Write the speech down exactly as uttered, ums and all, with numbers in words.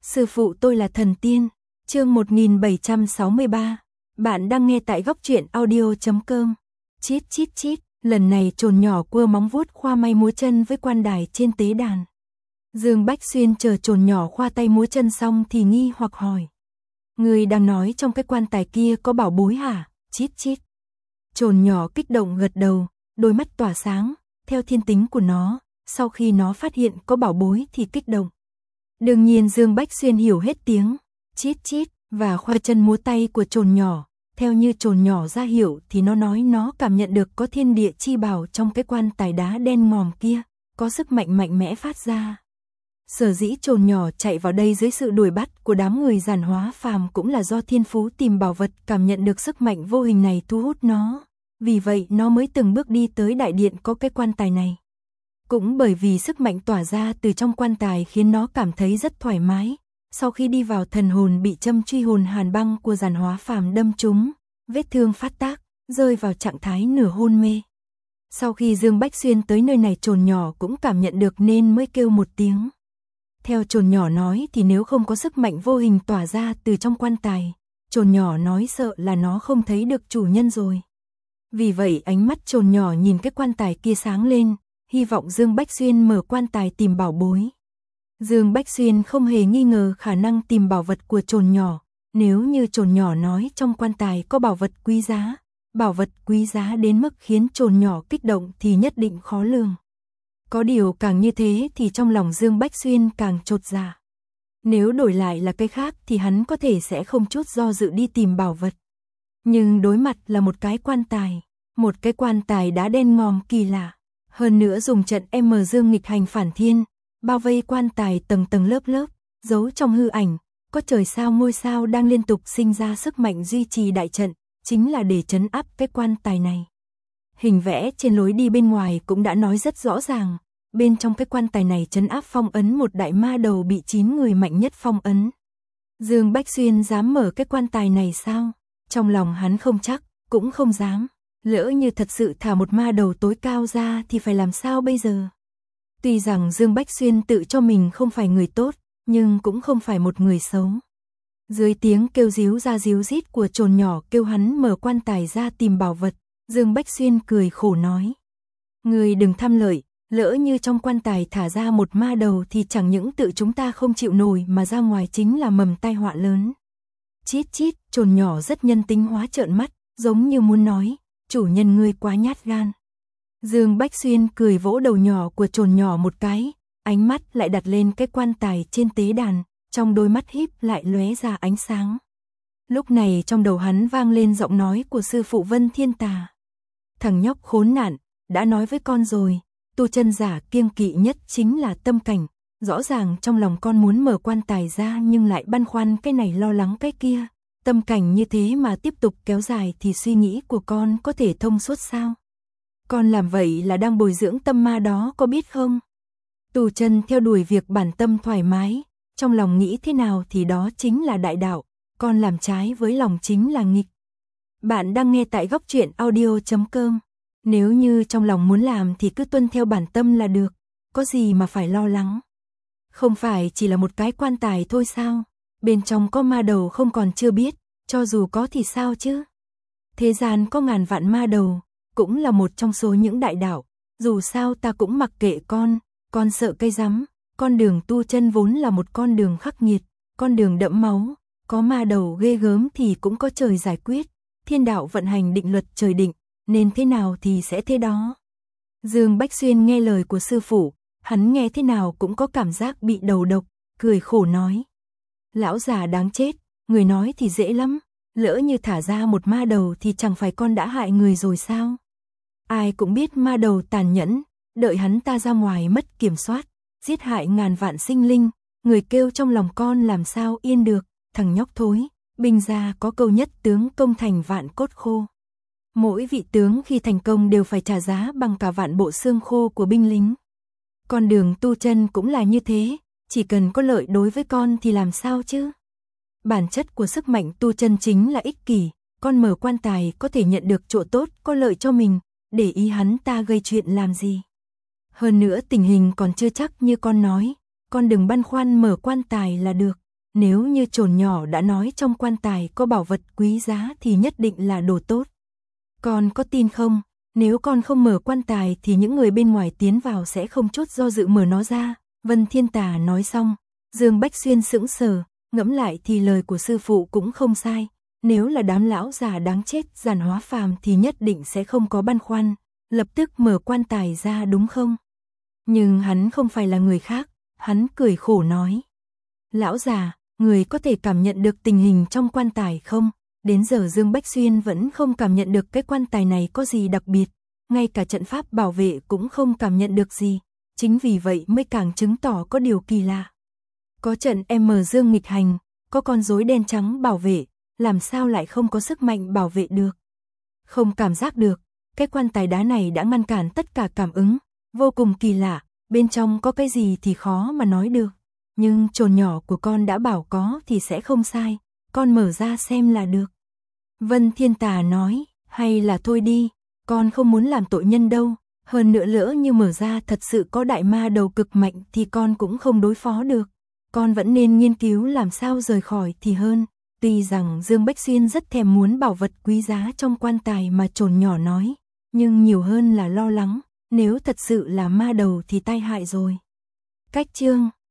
Sư phụ tôi là thần tiên. Chương một nghìn bảy trăm sáu mươi ba. Bạn đang nghe tại góc truyện audio chấm com. Chít chít chít, lần này trồn nhỏ cua móng vuốt khoa may múa chân với quan đài trên tế đàn. Dương Bách Xuyên chờ trồn nhỏ khoa tay múa chân xong thì nghi hoặc hỏi: người đang nói trong cái quan tài kia có bảo bối hả? Chít chít. Trồn nhỏ kích động gật đầu, đôi mắt tỏa sáng, theo thiên tính của nó, sau khi nó phát hiện có bảo bối thì kích động. Đương nhiên Dương Bách Xuyên hiểu hết tiếng chít chít và khoa chân múa tay của trồn nhỏ, theo như trồn nhỏ ra hiệu thì nó nói nó cảm nhận được có thiên địa chi bảo trong cái quan tài đá đen ngòm kia, có sức mạnh mạnh mẽ phát ra. Sở dĩ trồn nhỏ chạy vào đây dưới sự đuổi bắt của đám người giàn hóa phàm cũng là do thiên phú tìm bảo vật cảm nhận được sức mạnh vô hình này thu hút nó, vì vậy nó mới từng bước đi tới đại điện có cái quan tài này. Cũng bởi vì sức mạnh tỏa ra từ trong quan tài khiến nó cảm thấy rất thoải mái. Sau khi đi vào, thần hồn bị châm truy hồn hàn băng của giàn hóa phàm đâm trúng, vết thương phát tác, rơi vào trạng thái nửa hôn mê. Sau khi Dương Bách Xuyên tới nơi này, trồn nhỏ cũng cảm nhận được nên mới kêu một tiếng. Theo trồn nhỏ nói thì nếu không có sức mạnh vô hình tỏa ra từ trong quan tài, trồn nhỏ nói sợ là nó không thấy được chủ nhân rồi. Vì vậy ánh mắt trồn nhỏ nhìn cái quan tài kia sáng lên, hy vọng Dương Bách Xuyên mở quan tài tìm bảo bối. Dương Bách Xuyên không hề nghi ngờ khả năng tìm bảo vật của trồn nhỏ, nếu như trồn nhỏ nói trong quan tài có bảo vật quý giá, bảo vật quý giá đến mức khiến trồn nhỏ kích động thì nhất định khó lường. Có điều càng như thế thì trong lòng Dương Bách Xuyên càng chột dạ. Nếu đổi lại là cái khác thì hắn có thể sẽ không chút do dự đi tìm bảo vật. Nhưng đối mặt là một cái quan tài, một cái quan tài đá đen ngòm kỳ lạ, hơn nữa dùng trận M Dương nghịch hành phản thiên, bao vây quan tài tầng tầng lớp lớp, giấu trong hư ảnh, có trời sao ngôi sao đang liên tục sinh ra sức mạnh duy trì đại trận, chính là để trấn áp cái quan tài này. Hình vẽ trên lối đi bên ngoài cũng đã nói rất rõ ràng, bên trong cái quan tài này trấn áp phong ấn một đại ma đầu bị chín người mạnh nhất phong ấn. Dương Bách Xuyên dám mở cái quan tài này sao? Trong lòng hắn không chắc, cũng không dám. Lỡ như thật sự thả một ma đầu tối cao ra thì phải làm sao bây giờ? Tuy rằng Dương Bách Xuyên tự cho mình không phải người tốt, nhưng cũng không phải một người xấu. Dưới tiếng kêu ríu ra ríu rít của trồn nhỏ kêu hắn mở quan tài ra tìm bảo vật, Dương Bách Xuyên cười khổ nói: người đừng tham lợi, lỡ như trong quan tài thả ra một ma đầu thì chẳng những tự chúng ta không chịu nổi mà ra ngoài chính là mầm tai họa lớn. Chít chít, trồn nhỏ rất nhân tính hóa trợn mắt, giống như muốn nói: chủ nhân ngươi quá nhát gan. Dương Bách Xuyên cười vỗ đầu nhỏ của trồn nhỏ một cái, ánh mắt lại đặt lên cái quan tài trên tế đàn, trong đôi mắt híp lại lóe ra ánh sáng. Lúc này trong đầu hắn vang lên giọng nói của sư phụ Vân Thiên Tà. Thằng nhóc khốn nạn, đã nói với con rồi, tu chân giả kiêng kỵ nhất chính là tâm cảnh. Rõ ràng trong lòng con muốn mở quan tài ra nhưng lại băn khoăn cái này lo lắng cái kia. Tâm cảnh như thế mà tiếp tục kéo dài thì suy nghĩ của con có thể thông suốt sao? Con làm vậy là đang bồi dưỡng tâm ma đó, có biết không? Tu chân theo đuổi việc bản tâm thoải mái, trong lòng nghĩ thế nào thì đó chính là đại đạo, con làm trái với lòng chính là nghịch. Bạn đang nghe tại góc truyện audio chấm com. Nếu như trong lòng muốn làm thì cứ tuân theo bản tâm là được, có gì mà phải lo lắng. Không phải chỉ là một cái quan tài thôi sao? Bên trong có ma đầu không còn chưa biết, cho dù có thì sao chứ? Thế gian có ngàn vạn ma đầu, cũng là một trong số những đại đạo, dù sao ta cũng mặc kệ con, con sợ cây rắm, con đường tu chân vốn là một con đường khắc nghiệt, con đường đẫm máu, có ma đầu ghê gớm thì cũng có trời giải quyết, thiên đạo vận hành định luật trời định, nên thế nào thì sẽ thế đó. Dương Bách Xuyên nghe lời của sư phụ, hắn nghe thế nào cũng có cảm giác bị đầu độc, cười khổ nói: lão già đáng chết, người nói thì dễ lắm, lỡ như thả ra một ma đầu thì chẳng phải con đã hại người rồi sao? Ai cũng biết ma đầu tàn nhẫn, đợi hắn ta ra ngoài mất kiểm soát, giết hại ngàn vạn sinh linh, người kêu trong lòng con làm sao yên được, thằng nhóc thối, binh gia có câu nhất tướng công thành vạn cốt khô. Mỗi vị tướng khi thành công đều phải trả giá bằng cả vạn bộ xương khô của binh lính. Con đường tu chân cũng là như thế, chỉ cần có lợi đối với con thì làm sao chứ? Bản chất của sức mạnh tu chân chính là ích kỷ, con mở quan tài có thể nhận được chỗ tốt có lợi cho mình, để ý hắn ta gây chuyện làm gì. Hơn nữa tình hình còn chưa chắc như con nói, con đừng băn khoăn mở quan tài là được, nếu như chồn nhỏ đã nói trong quan tài có bảo vật quý giá thì nhất định là đồ tốt. Con có tin không, nếu con không mở quan tài thì những người bên ngoài tiến vào sẽ không chút do dự mở nó ra. Vân Thiên Tà nói xong, Dương Bách Xuyên sững sờ, ngẫm lại thì lời của sư phụ cũng không sai. Nếu là đám lão già đáng chết giàn hóa phàm thì nhất định sẽ không có băn khoăn, lập tức mở quan tài ra đúng không? Nhưng hắn không phải là người khác, hắn cười khổ nói. Lão già, người có thể cảm nhận được tình hình trong quan tài không? Đến giờ Dương Bách Xuyên vẫn không cảm nhận được cái quan tài này có gì đặc biệt, ngay cả trận pháp bảo vệ cũng không cảm nhận được gì, chính vì vậy mới càng chứng tỏ có điều kỳ lạ. Có trận M Dương nghịch hành, có con rối đen trắng bảo vệ, làm sao lại không có sức mạnh bảo vệ được? Không cảm giác được, cái quan tài đá này đã ngăn cản tất cả cảm ứng, vô cùng kỳ lạ, bên trong có cái gì thì khó mà nói được. Nhưng chồn nhỏ của con đã bảo có thì sẽ không sai, con mở ra xem là được. Vân Thiên Tà nói, hay là thôi đi, con không muốn làm tội nhân đâu, hơn nữa lỡ như mở ra thật sự có đại ma đầu cực mạnh thì con cũng không đối phó được. Con vẫn nên nghiên cứu làm sao rời khỏi thì hơn. Tuy rằng Dương Bách Xuyên rất thèm muốn bảo vật quý giá trong quan tài mà chồn nhỏ nói, nhưng nhiều hơn là lo lắng, nếu thật sự là ma đầu thì tai hại rồi. Cách chương